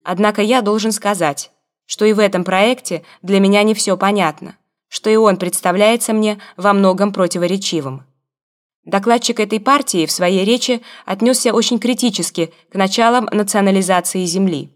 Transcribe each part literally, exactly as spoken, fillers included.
Однако я должен сказать, что и в этом проекте для меня не все понятно, что и он представляется мне во многом противоречивым. Докладчик этой партии в своей речи отнесся очень критически к началам национализации земли.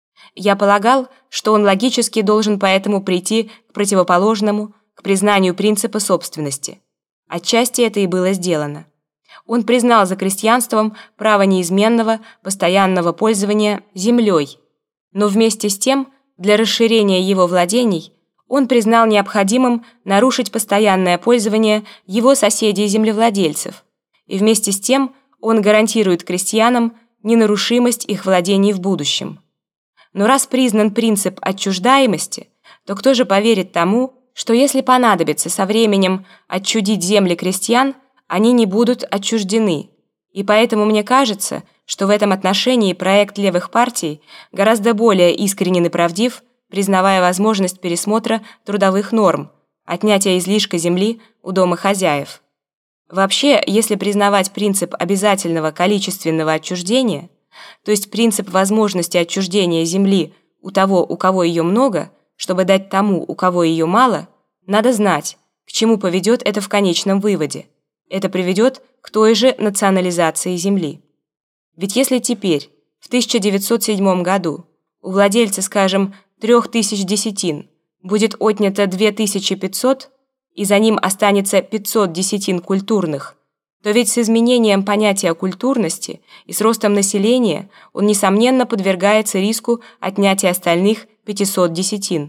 Я полагал, что он логически должен поэтому прийти к противоположному, к признанию принципа собственности. Отчасти это и было сделано. Он признал за крестьянством право неизменного, постоянного пользования землей, но вместе с тем, для расширения его владений, он признал необходимым нарушить постоянное пользование его соседей-землевладельцев, и вместе с тем он гарантирует крестьянам ненарушимость их владений в будущем. Но раз признан принцип отчуждаемости, то кто же поверит тому, что если понадобится со временем отчудить земли крестьян, они не будут отчуждены, и поэтому мне кажется, что в этом отношении проект левых партий гораздо более искренен и правдив, признавая возможность пересмотра трудовых норм, отнятия излишка земли у домохозяев. Вообще, если признавать принцип обязательного количественного отчуждения, то есть принцип возможности отчуждения земли у того, у кого ее много, чтобы дать тому, у кого ее мало, надо знать, к чему поведет это в конечном выводе. Это приведет к той же национализации земли. Ведь если теперь, в тысяча девятьсот седьмом году, у владельца, скажем, трех тысяч десятин будет отнято две тысячи пятьсот, и за ним останется пятьсот десятин культурных, то ведь с изменением понятия культурности и с ростом населения он, несомненно, подвергается риску отнятия остальных пятисот десятин.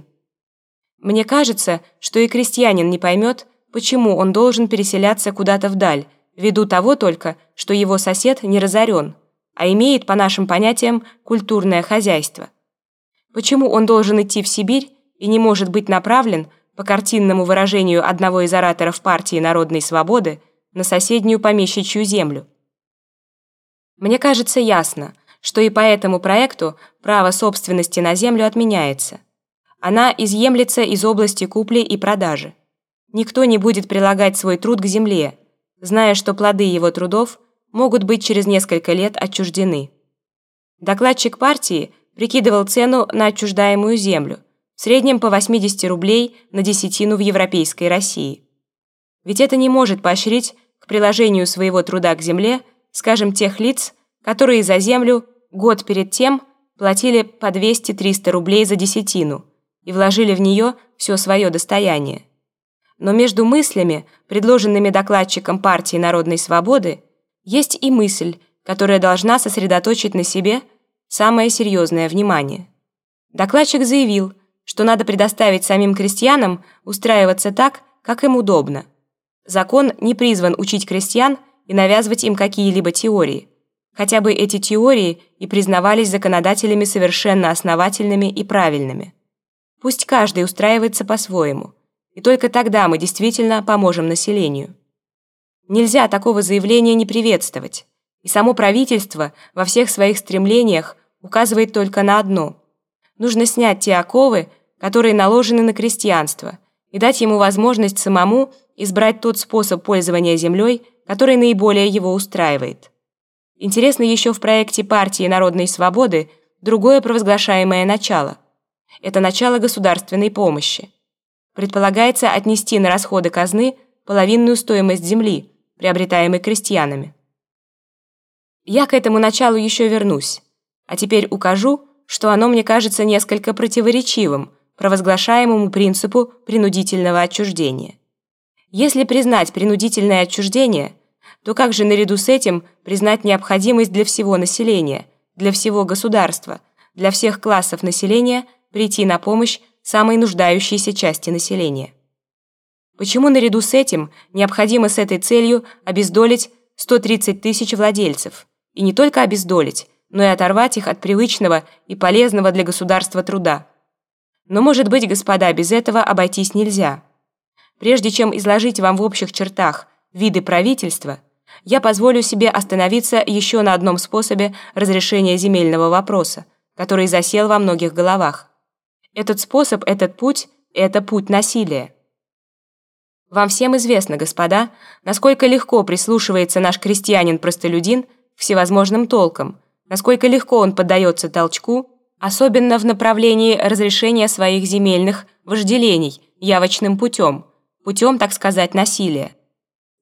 Мне кажется, что и крестьянин не поймет, почему он должен переселяться куда-то вдаль, ввиду того только, что его сосед не разорен, а имеет, по нашим понятиям, культурное хозяйство. Почему он должен идти в Сибирь и не может быть направлен, по картинному выражению одного из ораторов партии Народной Свободы, на соседнюю помещичью землю? Мне кажется ясно, что и по этому проекту право собственности на землю отменяется. Она изъемлется из области купли и продажи. Никто не будет прилагать свой труд к земле, зная, что плоды его трудов могут быть через несколько лет отчуждены. Докладчик партии прикидывал цену на отчуждаемую землю, в среднем по восемьдесят рублей на десятину в европейской России. Ведь это не может поощрить к приложению своего труда к земле, скажем, тех лиц, которые за землю год перед тем платили по двести-триста рублей за десятину и вложили в нее все свое достояние. Но между мыслями, предложенными докладчиком партии Народной Свободы, есть и мысль, которая должна сосредоточить на себе самое серьезное внимание. Докладчик заявил, что надо предоставить самим крестьянам устраиваться так, как им удобно. Закон не призван учить крестьян и навязывать им какие-либо теории, хотя бы эти теории и признавались законодателями совершенно основательными и правильными. Пусть каждый устраивается по-своему, и только тогда мы действительно поможем населению. Нельзя такого заявления не приветствовать, и само правительство во всех своих стремлениях указывает только на одно: нужно снять те оковы, которые наложены на крестьянство, и дать ему возможность самому избрать тот способ пользования землей, который наиболее его устраивает. Интересно еще в проекте партии Народной Свободы другое провозглашаемое начало. Это начало государственной помощи. Предполагается отнести на расходы казны половинную стоимость земли, приобретаемой крестьянами. Я к этому началу еще вернусь, а теперь укажу, что оно мне кажется несколько противоречивым провозглашаемому принципу принудительного отчуждения. Если признать принудительное отчуждение, то как же наряду с этим признать необходимость для всего населения, для всего государства, для всех классов населения прийти на помощь самой нуждающейся части населения? Почему наряду с этим необходимо с этой целью обездолить сто тридцать тысяч владельцев, и не только обездолить, но и оторвать их от привычного и полезного для государства труда? Но, может быть, господа, без этого обойтись нельзя. Прежде чем изложить вам в общих чертах виды правительства, я позволю себе остановиться еще на одном способе разрешения земельного вопроса, который засел во многих головах. Этот способ, этот путь – это путь насилия. Вам всем известно, господа, насколько легко прислушивается наш крестьянин-простолюдин к всевозможным толкам, насколько легко он поддается толчку, особенно в направлении разрешения своих земельных вожделений явочным путем, путем, так сказать, насилия.